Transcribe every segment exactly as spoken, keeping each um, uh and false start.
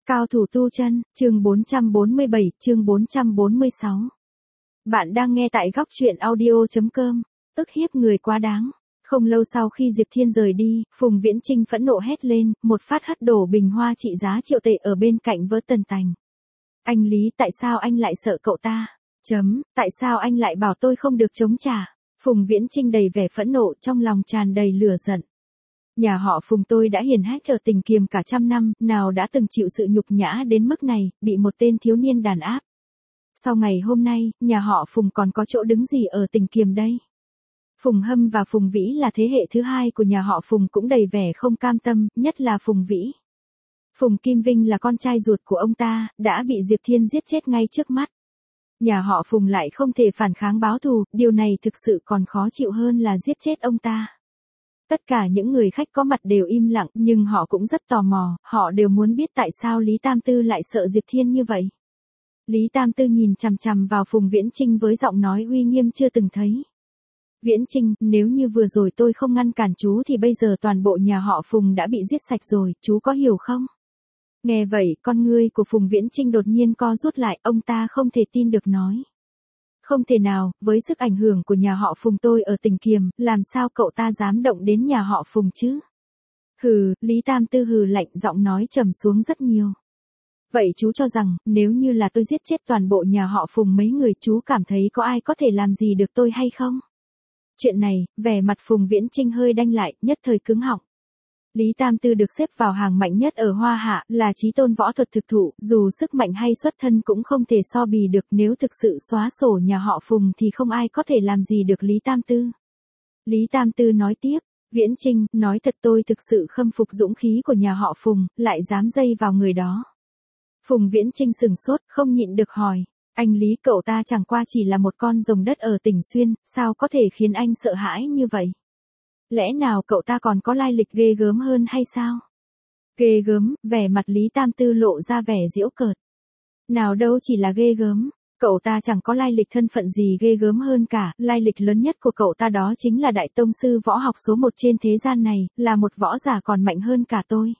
Cao thủ tu chân, chương bốn trăm bốn mươi bảy, chương bốn trăm bốn mươi sáu. Bạn đang nghe tại góc truyện audio.com, ức hiếp người quá đáng. Không lâu sau khi Diệp Thiên rời đi, Phùng Viễn Chinh phẫn nộ hét lên, một phát hất đổ bình hoa trị giá triệu tệ ở bên cạnh vỡ tần tành. Anh Lý, tại sao anh lại sợ cậu ta? Chấm, tại sao anh lại bảo tôi không được chống trả? Phùng Viễn Chinh đầy vẻ phẫn nộ, trong lòng tràn đầy lửa giận. Nhà họ Phùng tôi đã hiển hách ở Tình Kiềm cả trăm năm, nào đã từng chịu sự nhục nhã đến mức này, bị một tên thiếu niên đàn áp. Sau ngày hôm nay, nhà họ Phùng còn có chỗ đứng gì ở Tình Kiềm đây? Phùng Hâm và Phùng Vĩ là thế hệ thứ hai của nhà họ Phùng cũng đầy vẻ không cam tâm, nhất là Phùng Vĩ. Phùng Kim Vinh là con trai ruột của ông ta, đã bị Diệp Thiên giết chết ngay trước mắt. Nhà họ Phùng lại không thể phản kháng báo thù, điều này thực sự còn khó chịu hơn là giết chết ông ta. Tất cả những người khách có mặt đều im lặng, nhưng họ cũng rất tò mò, họ đều muốn biết tại sao Lý Tam Tư lại sợ Diệp Thiên như vậy. Lý Tam Tư nhìn chằm chằm vào Phùng Viễn Chinh với giọng nói uy nghiêm chưa từng thấy. Viễn Chinh, nếu như vừa rồi tôi không ngăn cản chú thì bây giờ toàn bộ nhà họ Phùng đã bị giết sạch rồi, chú có hiểu không? Nghe vậy, con ngươi của Phùng Viễn Chinh đột nhiên co rút lại, ông ta không thể tin được nói. Không thể nào, với sức ảnh hưởng của nhà họ Phùng tôi ở Tình Kiềm, làm sao cậu ta dám động đến nhà họ Phùng chứ? Hừ, Lý Tam Tư hừ lạnh, giọng nói trầm xuống rất nhiều. Vậy chú cho rằng, nếu như là tôi giết chết toàn bộ nhà họ Phùng mấy người, chú cảm thấy có ai có thể làm gì được tôi hay không? Chuyện này, vẻ mặt Phùng Viễn Chinh hơi đanh lại, nhất thời cứng họng. Lý Tam Tư được xếp vào hàng mạnh nhất ở Hoa Hạ, là chí tôn võ thuật thực thụ, dù sức mạnh hay xuất thân cũng không thể so bì được, nếu thực sự xóa sổ nhà họ Phùng thì không ai có thể làm gì được Lý Tam Tư. Lý Tam Tư nói tiếp, Viễn Chinh, nói thật tôi thực sự khâm phục dũng khí của nhà họ Phùng, lại dám dây vào người đó. Phùng Viễn Chinh sừng sốt, không nhịn được hỏi, anh Lý, cậu ta chẳng qua chỉ là một con rồng đất ở Tỉnh Xuyên, sao có thể khiến anh sợ hãi như vậy? Lẽ nào cậu ta còn có lai lịch ghê gớm hơn hay sao? Ghê gớm, vẻ mặt Lý Tam Tư lộ ra vẻ giễu cợt. Nào đâu chỉ là ghê gớm, cậu ta chẳng có lai lịch thân phận gì ghê gớm hơn cả, lai lịch lớn nhất của cậu ta đó chính là đại tông sư võ học số một trên thế gian này, là một võ giả còn mạnh hơn cả tôi.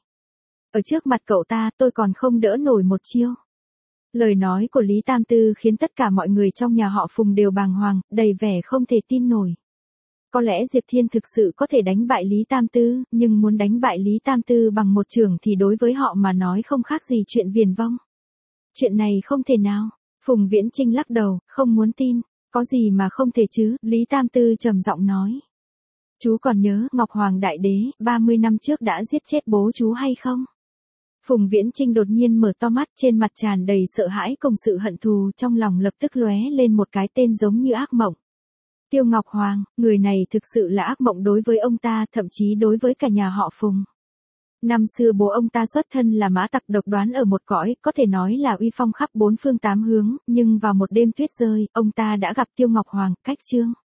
Ở trước mặt cậu ta, tôi còn không đỡ nổi một chiêu. Lời nói của Lý Tam Tư khiến tất cả mọi người trong nhà họ Phùng đều bàng hoàng, đầy vẻ không thể tin nổi. Có lẽ Diệp Thiên thực sự có thể đánh bại Lý Tam Tư, nhưng muốn đánh bại Lý Tam Tư bằng một chưởng thì đối với họ mà nói không khác gì chuyện viển vông. Chuyện này không thể nào. Phùng Viễn Chinh lắc đầu, không muốn tin. Có gì mà không thể chứ, Lý Tam Tư trầm giọng nói. Chú còn nhớ Ngọc Hoàng Đại Đế, ba mươi năm trước đã giết chết bố chú hay không? Phùng Viễn Chinh đột nhiên mở to mắt, trên mặt tràn đầy sợ hãi cùng sự hận thù, trong lòng lập tức lóe lên một cái tên giống như ác mộng. Tiêu Ngọc Hoàng, người này thực sự là ác mộng đối với ông ta, thậm chí đối với cả nhà họ Phùng. Năm xưa bố ông ta xuất thân là mã tặc độc đoán ở một cõi, có thể nói là uy phong khắp bốn phương tám hướng, nhưng vào một đêm tuyết rơi, ông ta đã gặp Tiêu Ngọc Hoàng, cách chương.